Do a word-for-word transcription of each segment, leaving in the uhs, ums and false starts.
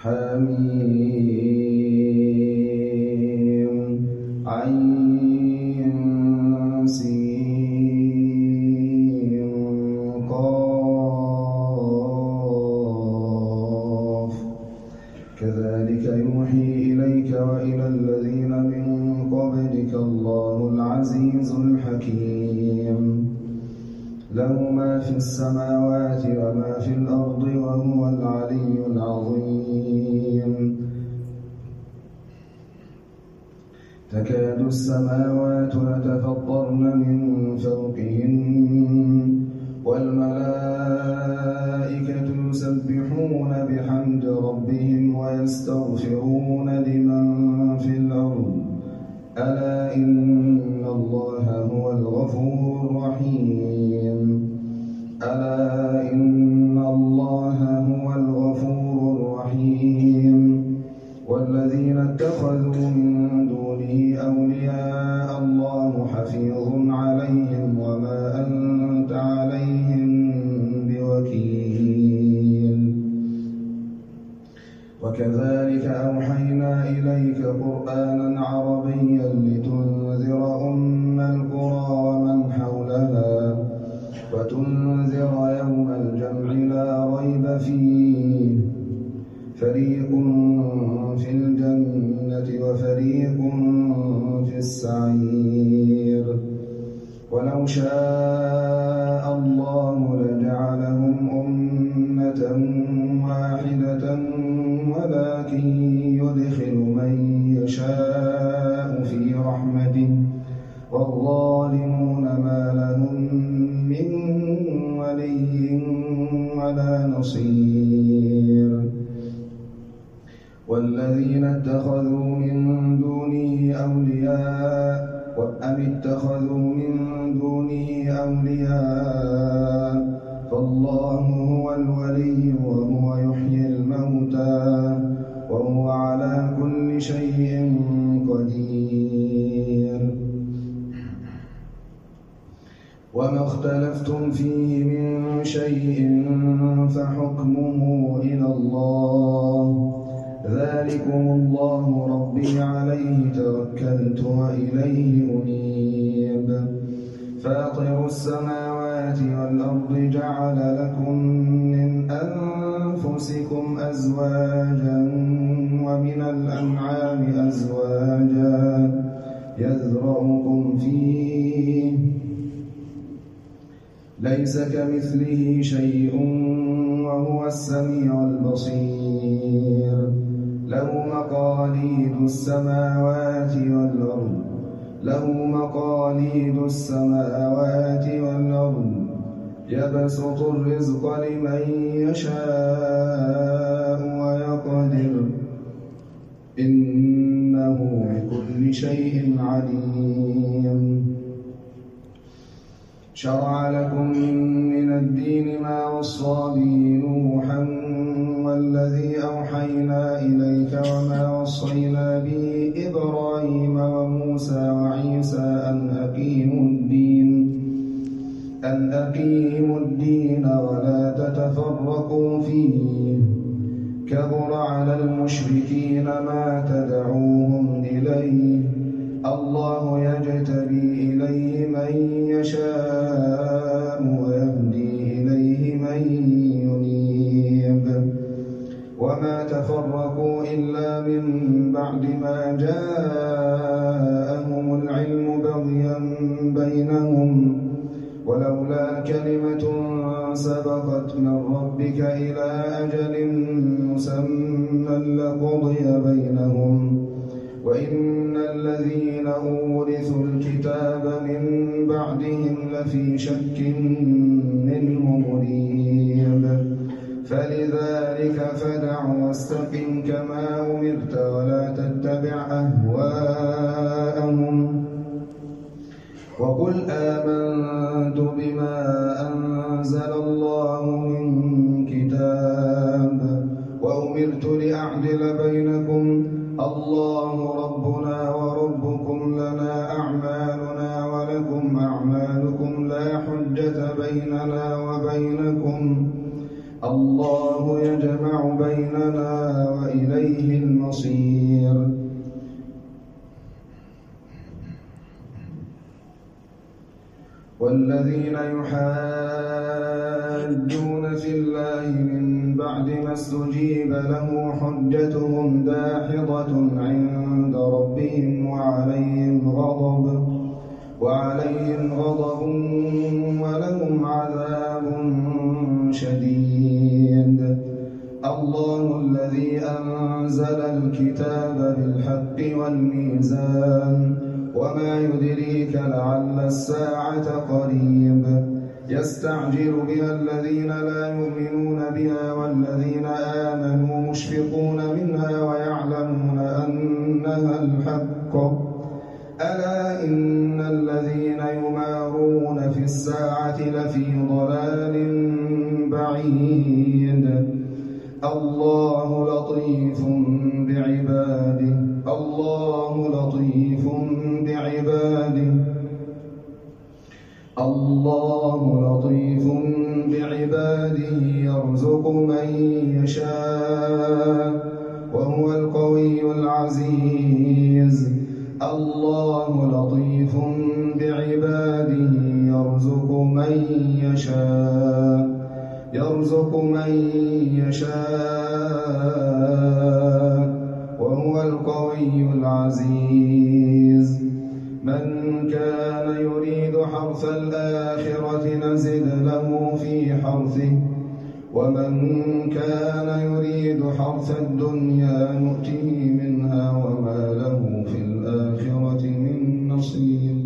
حميم عين سين قاف كذلك يوحي إليك وإلى الذين من قبلك الله العزيز الحكيم له ما في السماوات وما في الأرض وهو العلي العظيم تكاد السماوات يتفطرن من فوقهن والملائكة يسبحون بحمد ربهم ويستغفرون لمن في الأرض ألا إن الله هو الغفور الرحيم ألا إن الله هو الغفور الرحيم والذين اتخذوا من دونه أولياء الله حفيظ عليهم وما أنت عليهم بوكيل وكذلك أوحينا إليك قرآنا عربيا لتنذر أم القرى ومن حولها وتنذر يوم الجمع لا ريب فيه فريق في الجنة وفريق في السعير ولو شاء الله لجعلهم أمة واحدة ولكن يدخل من يشاء في رحمته والظالمون ما لهم من ولي ولا نصير والذين اتخذوا من دونه أولياء أم اتخذوا من دونه أولياء فالله هو الولي وهو يحيي الموتى وهو على كل شيء قدير وما اختلفتم فيه من شيء فحكمه إلى الله ذلكم الله ربي عليه توكلت وإليه أنيب فاطر السماوات والأرض جعل لكم من أنفسكم أزواجا ومن الأنعام أزواجا يذرأكم فيه ليس كمثله شيء وهو السميع البصير له مقاليد السماوات والأرض له مقاليد السماوات والأرض يبسط الرزق لمن يشاء ويقدر إنه بكل شيء عليم شرع لكم من الدين ما وصى به نوحا والذي أوحينا إليك وما وصينا به إبراهيم وموسى وعيسى أن أقيموا الدين أن أقيموا الدين ولا تتفرقوا فيه كبر على المشركين ما تدعوهم إليه الله يجتبي إليه من يشاء ويهدي إليه من ينيب وما تفرقوا إلا من بعد ما جاءهم العلم بغيا بينهم ولولا كلمة سبقت من ربك إلى أجل مسمى لقضي بينهم وإن الذين أورثوا الكتاب من بعدهم لفي شك منه مريب فلذلك فدع واستقم كما أمرت ولا تتبع أهواءهم وقل آمنت بما أنزل الله من كتاب وأمرت لأعدل بينكم الله ربنا وربكم لنا أعمالنا ولكم أعمالكم لا حجة بيننا وبينكم الله يجمع بيننا وإليه المصير. والذين يحاجون في الله من بعد ما استجيب له حجتهم داحضة عند ربهم وعليهم غضب وعليهم غضب ولهم عذاب شديد. الله الذي أنزل الكتاب بالحق والميزان وما يدريك لعل الساعة قريب. يستعجل بها الذين لا يؤمنون بها والذين آمنوا مشفقون منها ويعلمون أنها الحق. ألا إن الذين يمارون في الساعة لفي ضلال بعيد. الله لطيف بعباده الله لطيف بعباده الله لطيف بعباده يرزق من يشاء وهو القوي العزيز. الله لطيف بعباده يرزق من يشاء يرزق من يشاء وهو القوي العزيز. من كان يريد حرث الآخرة نزد له في حرثه ومن كان يريد حرث الدنيا نؤته منها وما له في الآخرة من نصيب.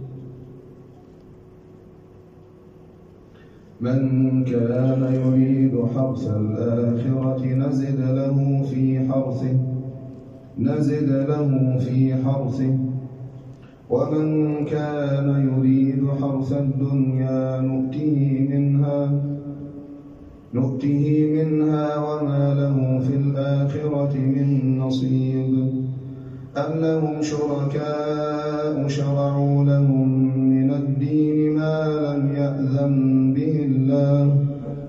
من كان يريد حرث الآخرة نزد له في حرثه نزد له في حرثه ومن كان يريد حرث الدنيا نؤته منها نؤته منها وما له في الآخرة من نصيب. أم لهم شركاء شرعوا لهم من الدين ما لم يأذن به الله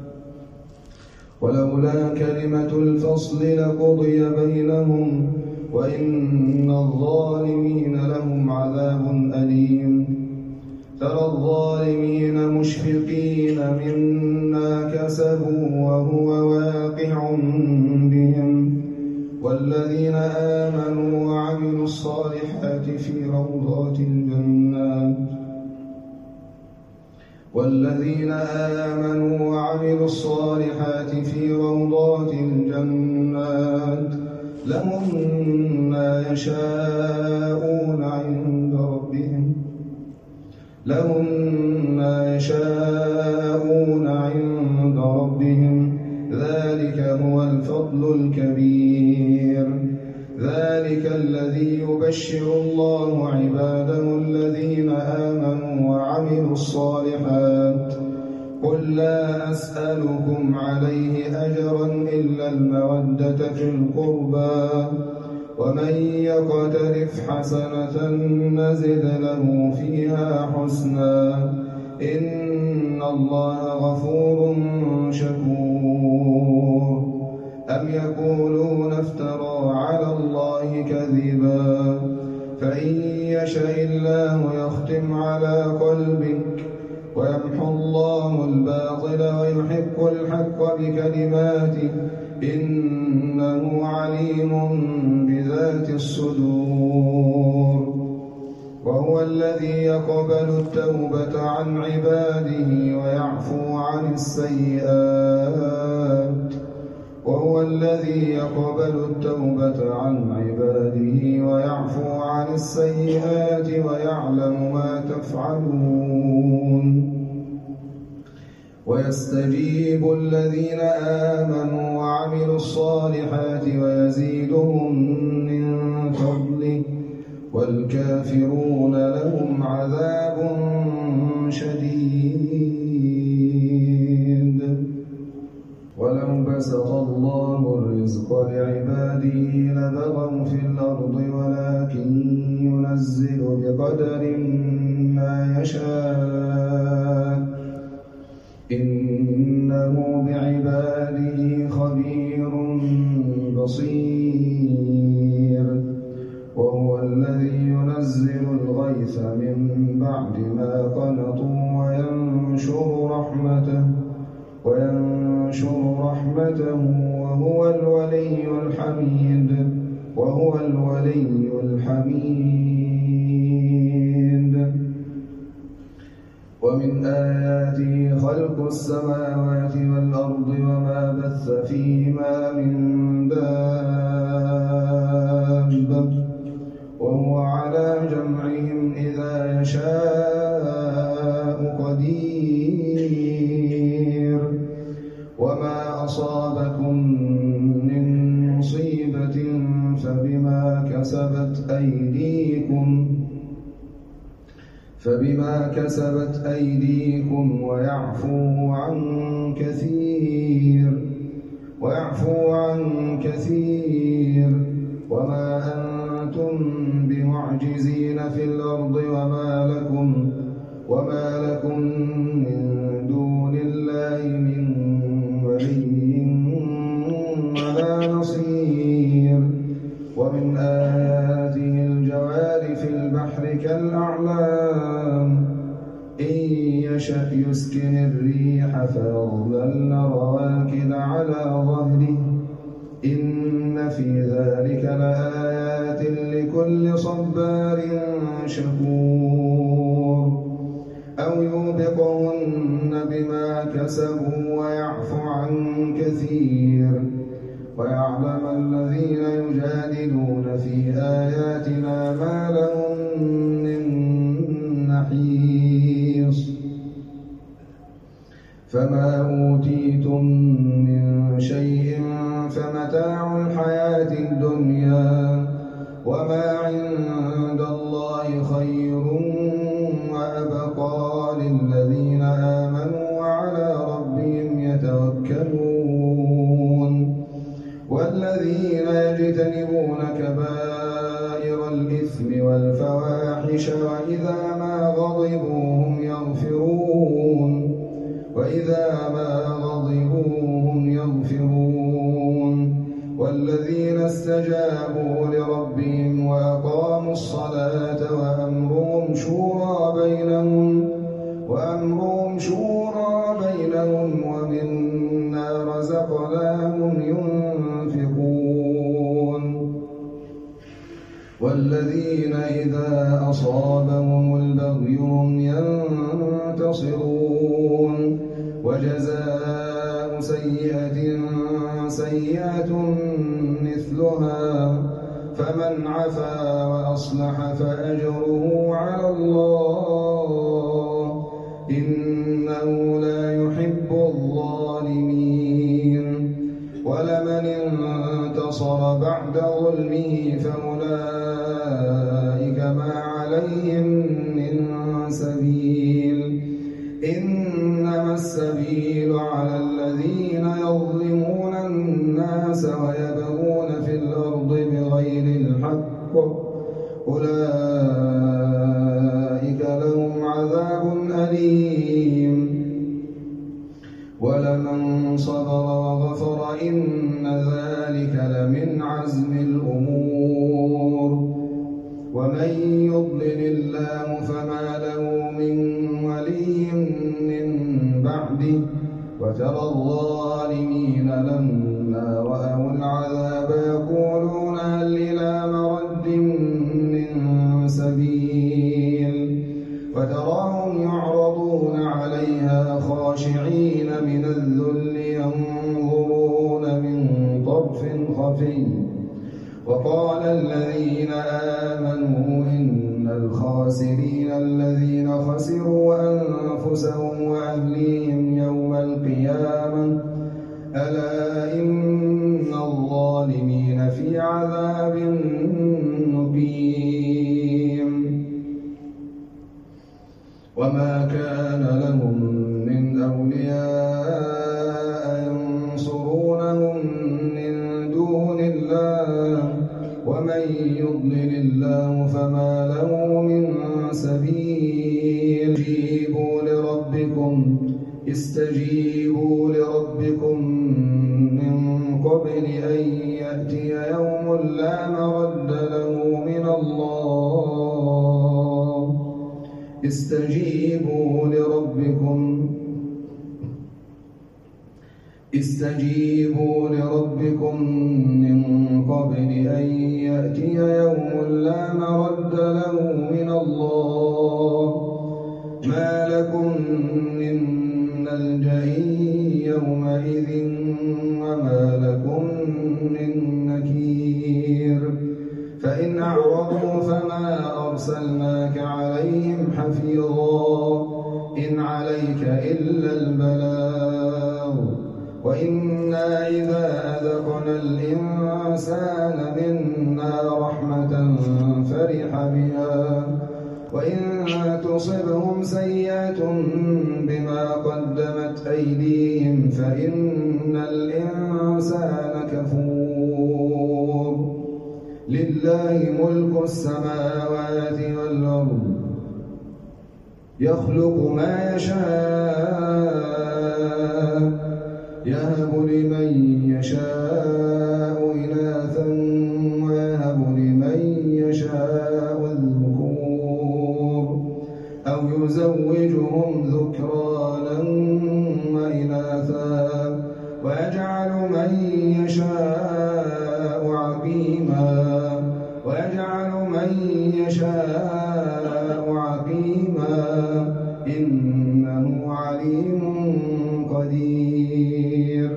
ولولا كلمة الفصل لقضي بينهم وإن الظالمين لهم عذاب أليم. ترى الظالمين مشفقين مما كسبوا وهو واقع بهم والذين آمنوا وعملوا الصالحات في روضات الجنات والذين آمنوا وعملوا الصالحات في روضات الجنات لهم ما يشاءون عند ربهم لهم ما يشاءون عند ربهم ذلك هو الفضل الكبير. ذلك الذي يبشر الله عباده الذين آمنوا وعملوا الصالحات. قل لا أسألكم عليه أجرا إلا المودة في القربى ومن يقترف حسنة نزد له فيها حسنا إن الله غفور شكور. أم يقولون افترى على الله كذبا فإن يشاء الله يختم على قلبك ويمحو الله الباطل ويحق الحق بكلماته إنه عليم بذات الصدور. وهو الذي يقبل التوبة عن عباده ويعفو عن السيئات وهو الذي يقبل التوبة عن عباده ويعفو عن السيئات ويعلم ما تفعلون. ويستجيب الذين آمنوا وعملوا الصالحات ويزيدهم من فضله والكافرون لهم عذاب شديد. ولو بسط الله الرزق لعباده لبغوا في الأرض ولكن ينزل بقدر ما يشاء إنه بعباده خبير بصير وهو الذي ينزل الغيث من بعد ما قنطوا وينشر رحمته وينشر رحمته وهو الولي الحميد وهو الولي الحميد. ومن آياته خلق السماوات والأرض وما بث فيهما من دابة وهو على جمعهم إذا يشاء قدير. وما أصابكم من مصيبة فبما كسبت أيديكم فبما كسبت أيديكم ويعفو عن كثير ويعفو عن كثير وما أنتم بمعجزين في الأرض وما لكم وما لكم من دون الله من ولي ولا نصير. ومن آياته الجوار في البحر كالأعلام إن يشأ يسكن الريح فيظللن رواكد على ظهره إن في ذلك لآيات لكل صبار شكور. أو يوبقهن بما كسبوا ويعفو عن كثير ويعلم الذين يجادلون في آياتنا ما لهم من محيص. فما أوتيتم من شيء فمتاع الحياة الدنيا وما عند الله خير وأبقى للذين آمنوا وعلى ربهم يتوكلون. والذين يجتنبون كبائر الإثم والفواحش وإذا ما غضبوا هم يغفرون وإذا ما غضبوا هم يغفرون. والذين استجابوا لربهم وأقاموا الصلاة وأمرهم شورى بينهم وأمرهم شورى بينهم ومما رزقناهم ينفقون. والذين إذا أصابهم البغي هم ينتصرون. وجزاء سيئة سيئة مثلها فمن عفا وأصلح فأجره على الله إنه لا يحب الظالمين. ولمن انتصر بعد ظلمه فأولئك ما عليهم من سبيل إنما السبيل على الذين يظلمون الناس ويبغون في الأرض بغير الحق أولئك لهم عذاب أليم. ولمن صبر وغفر إن ذلك لمن عزم الأمور. ومن يضلل الله فما له من ولي من بعده وترى الظالمين لما رأوا العذاب يقولون هل إلى مرد من سبيل فتراهم يعرضون عليها خاشعين من الذل ينظرون من طرف خفي. وقال الذين آمنوا إن الخاسرين الذين خسروا أنفسهم وأهليهم يوم القيامة ألا إن الظالمين في عذاب مقيم. وما كان لهم من أولياء ينصرونهم من دون الله ومن يضلل الله فما له من سبيل. استجيبوا لربكم استجيبوا لربكم من قبل أن يأتي يوم لا مرد له من الله استجيبوا لربكم استجيبوا لربكم من قبل أن يأتي يوم لا مرد له من الله ما لكم من ملجأ يومئذ وما لكم من نكير فإن أعرضوا فما أرسلناك عليهم حفيظا إن عليك إلا البلاغ وإنا إذا أذقنا الإنسان منا رحمة فرح بها وإن تصبهم سيئة بما قدمت أيديهم فإن الإنسان كفور لله ملك السماوات والأرض يخلق ما يشاء يهب لمن يشاء إناثا ويهب لمن يشاء الذكور أو يزوجهم ذكرانا وإناثا ويجعل من يشاء عقيما ويجعل من يشاء عقيما إنه عليم قدير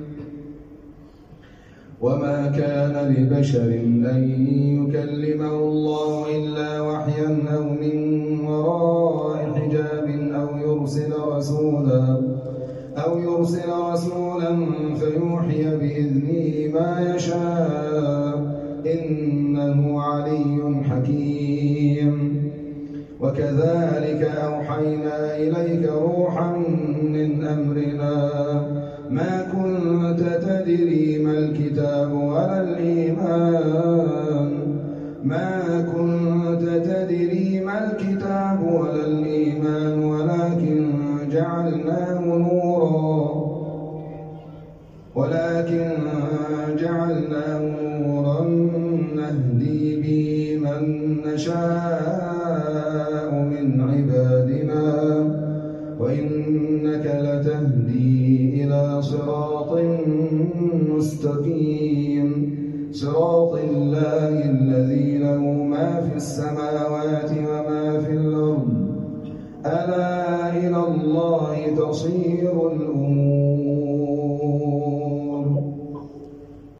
وما كان لبشر أن يكلمه الله إلا وحيا أو من وراء حجاب أو يرسل رسولا أو يرسل رسولا فيوحي بإذنه ما يشاء إنه علي حكيم وكذلك أوحينا إليك روحا من أمرنا ما كنت تدري ما الكتاب ولا الإيمان ما كنت تدري ما الكتاب ولا الإيمان ولكن جعلناه نورا ولكن جعلناه نورا نهدي به من نشاء من عبادنا وإنك لتهدي إلى صراط مستقيم صراط الله الذي له ما في السماوات وما في الأرض ألا إلى الله تصير الأمور